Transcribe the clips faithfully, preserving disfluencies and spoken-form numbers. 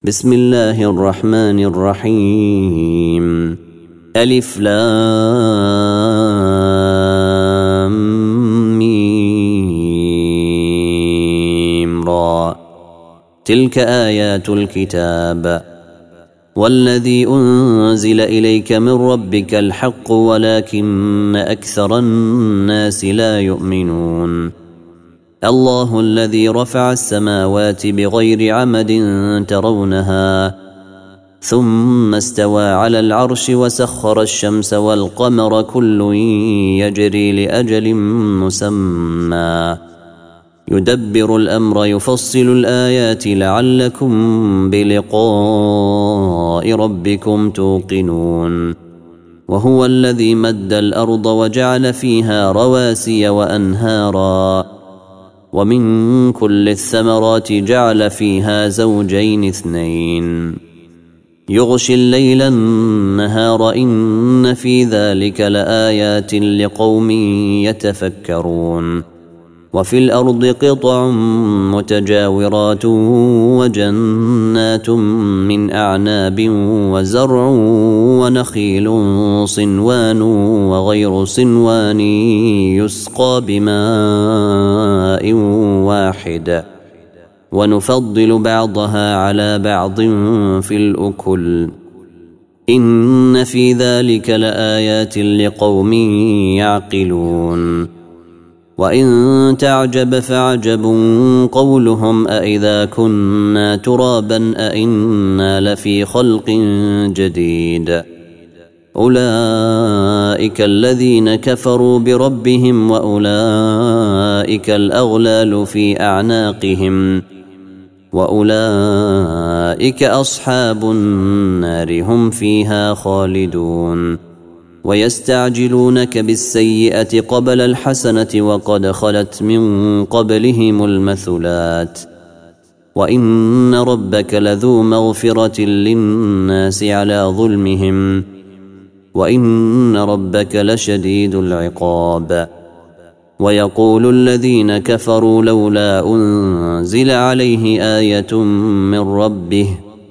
بسم الله الرحمن الرحيم. ألف لام ميم را. تلك آيات الكتاب والذي أنزل إليك من ربك الحق ولكن أكثر الناس لا يؤمنون. الله الذي رفع السماوات بغير عمد ترونها ثم استوى على العرش وسخر الشمس والقمر كل يجري لأجل مسمى يدبر الأمر يفصل الآيات لعلكم بلقاء ربكم توقنون. وهو الذي مد الأرض وجعل فيها رواسي وأنهارا ومن كل الثمرات جعل فيها زوجين اثنين يغشي الليل النهار إن في ذلك لآيات لقوم يتفكرون. وفي الأرض قطع متجاورات وجنات من أعناب وزرع ونخيل صنوان وغير صنوان يسقى بماء واحد ونفضل بعضها على بعض في الأكل إن في ذلك لآيات لقوم يعقلون. وإن تعجب فعجب قولهم أإذا كنا ترابا أإنا لفي خلق جديد أولئك الذين كفروا بربهم وأولئك الأغلال في أعناقهم وأولئك أصحاب النار هم فيها خالدون. ويستعجلونك بالسيئة قبل الحسنة وقد خلت من قبلهم المثلات وإن ربك لذو مغفرة للناس على ظلمهم وإن ربك لشديد العقاب. ويقول الذين كفروا لولا أنزل عليه آية من ربه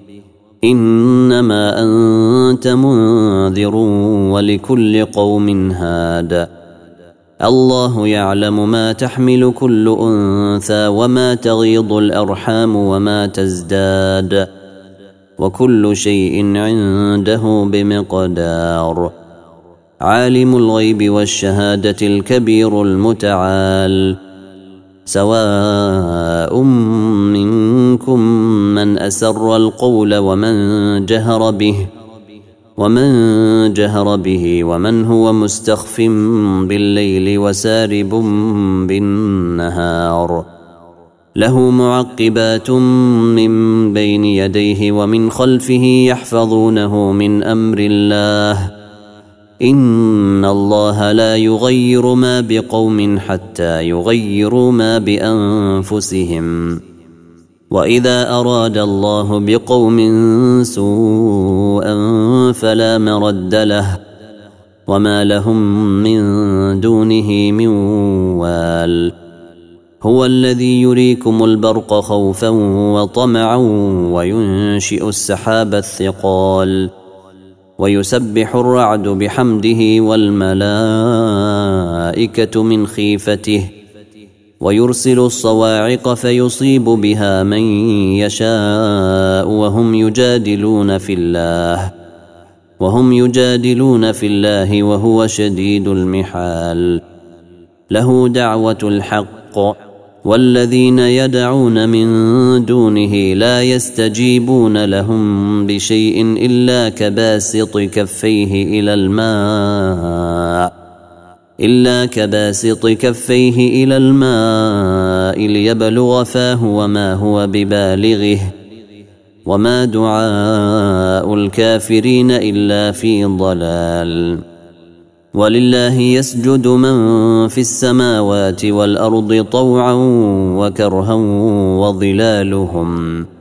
إنما أنت منذر ولكل قوم هاد. الله يعلم ما تحمل كل أنثى وما تغيض الأرحام وما تزداد وكل شيء عنده بمقدار. عالم الغيب والشهادة الكبير المتعال. سواء منكم من أسر القول ومن جهر به ومن جهر به ومن هو مستخف بالليل وسارب بالنهار له معقبات من بين يديه ومن خلفه يحفظونه من أمر الله إن الله لا يغير ما بقوم حتى يغيروا ما بأنفسهم وإذا أراد الله بقوم سوءا فلا مرد له وما لهم من دونه من وال. هو الذي يريكم البرق خوفا وطمعا وينشئ السحاب الثقال ويسبح الرعد بحمده والملائكة من خيفته ويرسل الصواعق فيصيب بها من يشاء وهم يجادلون في الله وهم يجادلون في الله وهو شديد المحال. له دعوة الحق والذين يدعون من دونه لا يستجيبون لهم بشيء إلا كباسط كفيه إلى الماء إلا كباسط كفيه إلى الماء ليبلغ فاه وما هو ببالغه وما دعاء الكافرين إلا في ضلال. ولله يسجد من في السماوات والأرض طوعا وكرها وظلالهم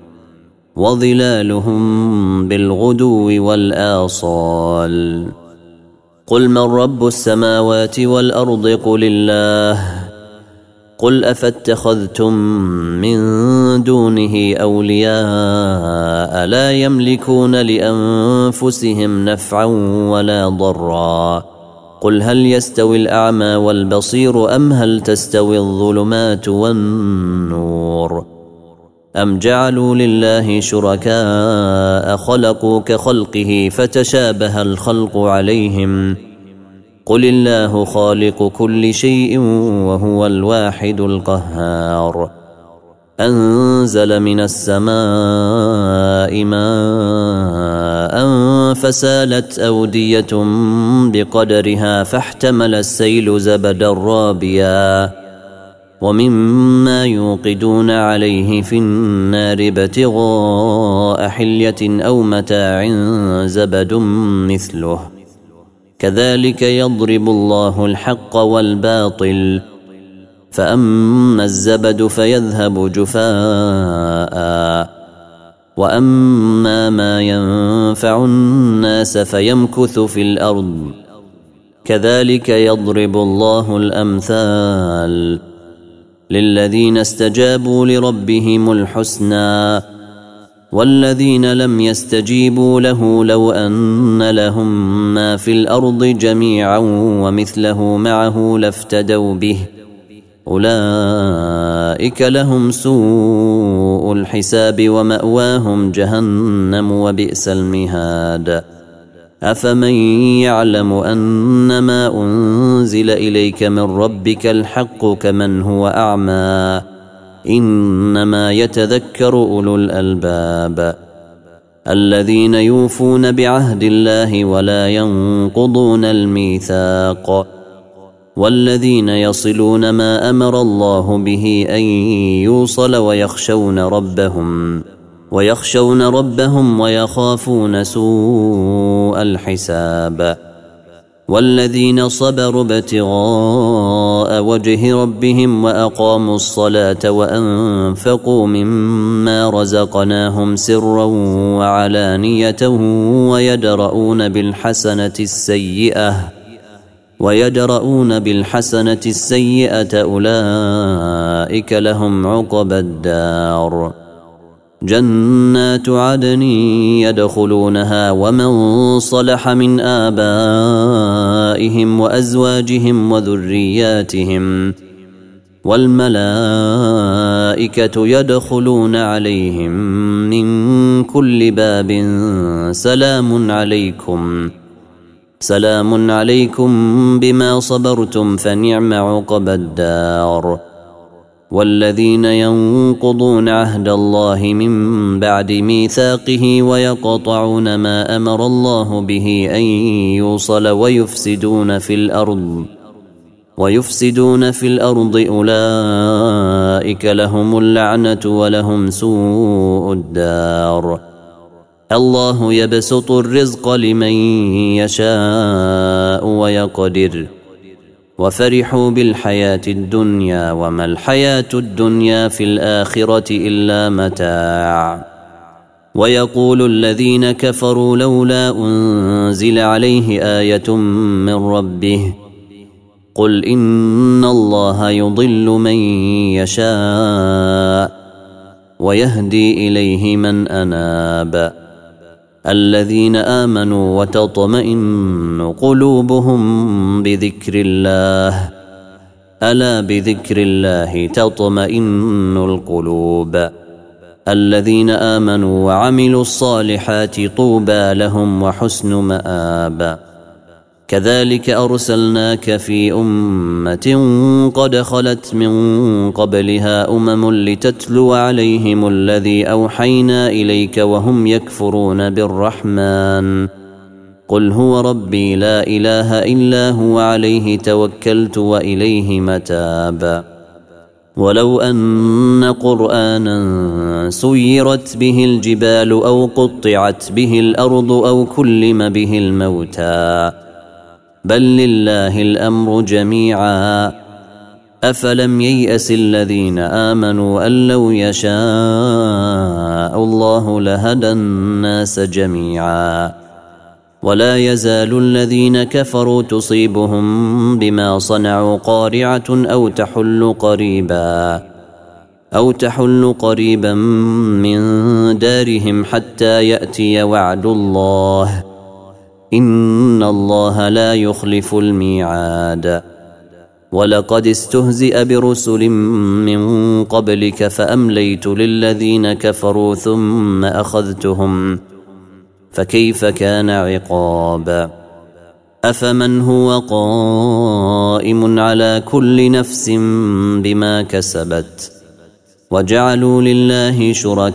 وظلالهم بالغدو والآصال. قل من رب السماوات والأرض قل الله قل أفاتخذتم من دونه أولياء لا يملكون لأنفسهم نفعا ولا ضرا قل هل يستوي الأعمى والبصير أم هل تستوي الظلمات والنور أم جعلوا لله شركاء خلقوا كخلقه فتشابه الخلق عليهم قل الله خالق كل شيء وهو الواحد القهار أنزل من السماء ماء فسالت أودية بقدرها فاحتمل السيل زبدا رابيا ومما يوقدون عليه في النار ابتغاء حلية أو متاع زبد مثله كذلك يضرب الله الحق والباطل فأما الزبد فيذهب جفاء وأما ما ينفع الناس فيمكث في الأرض كذلك يضرب الله الأمثال للذين استجابوا لربهم الحسنى والذين لم يستجيبوا له لو أن لهم ما في الأرض جميعا ومثله معه لافتدوا به أولئك لهم سوء الحساب ومأواهم جهنم وبئس المهاد أفمن يعلم أنما أنزل إليك من ربك الحق كمن هو أعمى إنما يتذكر أولو الألباب الذين يوفون بعهد الله ولا ينقضون الميثاق والذين يصلون ما أمر الله به أن يوصل ويخشون ربهم ويخشون ربهم ويخافون سوء الحساب والذين صبروا ابتغاء وجه ربهم وأقاموا الصلاة وأنفقوا مما رزقناهم سرا وعلانية ويدرؤون بالحسنة السيئة ويدرؤون بالحسنة السيئة أولئك لهم عقبى الدار جنات عدن يدخلونها ومن صلح من آبائهم وأزواجهم وذرياتهم والملائكة يدخلون عليهم من كل باب سلام عليكم سلام عليكم بما صبرتم فنعم عقبى الدار والذين ينقضون عهد الله من بعد ميثاقه ويقطعون ما أمر الله به أن يوصل ويفسدون في الأرض ويفسدون في الأرض أولئك لهم اللعنة ولهم سوء الدار الله يبسط الرزق لمن يشاء ويقدر وفرحوا بالحياة الدنيا وما الحياة الدنيا في الآخرة إلا متاع ويقول الذين كفروا لولا أنزل عليه آية من ربه قل إن الله يضل من يشاء ويهدي إليه من أناب الذين آمنوا وتطمئن قلوبهم بذكر الله ألا بذكر الله تطمئن القلوب الذين آمنوا وعملوا الصالحات طوبى لهم وحسن مآب كذلك أرسلناك في أمة قد خلت من قبلها أمم لتتلو عليهم الذي أوحينا إليك وهم يكفرون بالرحمن قل هو ربي لا إله إلا هو عليه توكلت وإليه متاب ولو أن قرآنا سيرت به الجبال أو قطعت به الأرض أو كلم به الموتى بل لله الأمر جميعا أفلم ييأس الذين آمنوا أن لو يشاء الله لهدى الناس جميعا ولا يزال الذين كفروا تصيبهم بما صنعوا قارعة أو تحل قريبا أو تحل قريبا من دارهم حتى يأتي وعد الله إن الله لا يخلف الميعاد. ولقد استهزئ برسل من قبلك فأمليت للذين كفروا ثم أخذتهم فكيف كان عقاب. أفمن هو قائم على كل نفس بما كسبت وجعلوا لله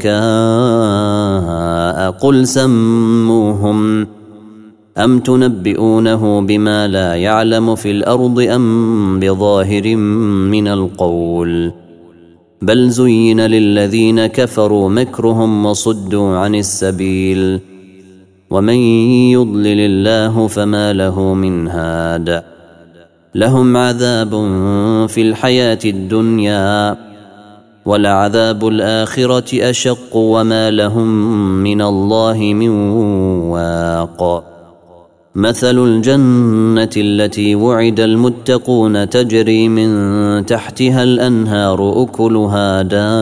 شركاء قل سموهم أم تنبئونه بما لا يعلم في الأرض أم بظاهر من القول بل زين للذين كفروا مكرهم وصدوا عن السبيل ومن يضلل الله فما له من هاد. لهم عذاب في الحياة الدنيا ولعذاب الآخرة أشق وما لهم من الله من واق. مثل الجنة التي وعد المتقون تجري من تحتها الأنهار أكلها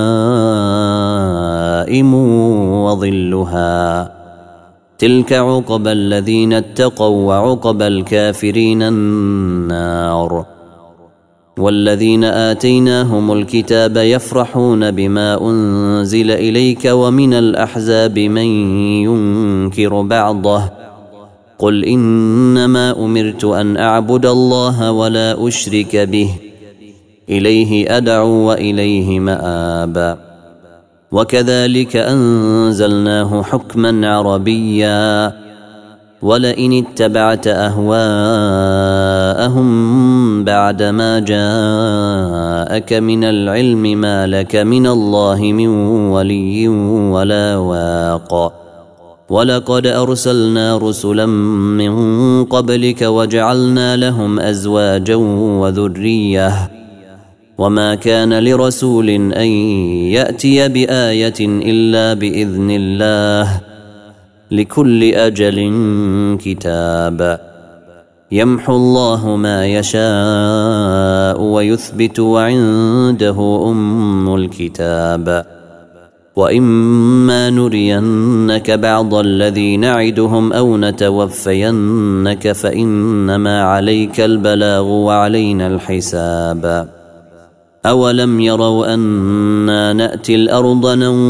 دائم وظلها تلك عقبى الذين اتقوا وعقبى الكافرين النار. والذين آتيناهم الكتاب يفرحون بما أنزل إليك ومن الأحزاب من ينكر بعضه قل إنما أمرت أن أعبد الله ولا أشرك به إليه أدعو وإليه مآب. وكذلك أنزلناه حكما عربيا ولئن اتبعت أهواءهم بعدما جاءك من العلم ما لك من الله من ولي ولا واق. ولقد أرسلنا رسلا من قبلك وجعلنا لهم أزواجا وذرية وما كان لرسول أن يأتي بآية إلا بإذن الله لكل أجل كتاب. يمحو الله ما يشاء ويثبت وعنده أم الكتاب. وإما نرينك بعض الذي نعدهم أو نتوفينك فإنما عليك البلاغ وعلينا الحساب. أولم يروا أنا نأتي الأرض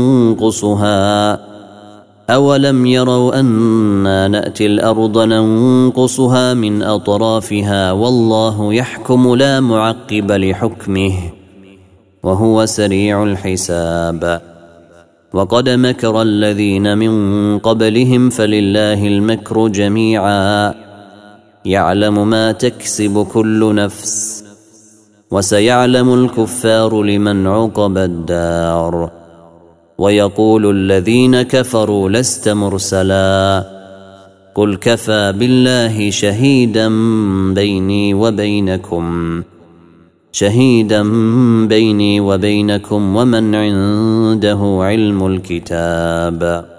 ننقصها أولم يروا أنا نأتي الأرض ننقصها من أطرافها والله يحكم لا معقب لحكمه وهو سريع الحساب. وقد مكر الذين من قبلهم فلله المكر جميعا يعلم ما تكسب كل نفس وسيعلم الكفار لمن عقب الدار. ويقول الذين كفروا لست مرسلا قل كفى بالله شهيدا بيني وبينكم شهيدا بيني وبينكم ومن عنده علم الكتاب.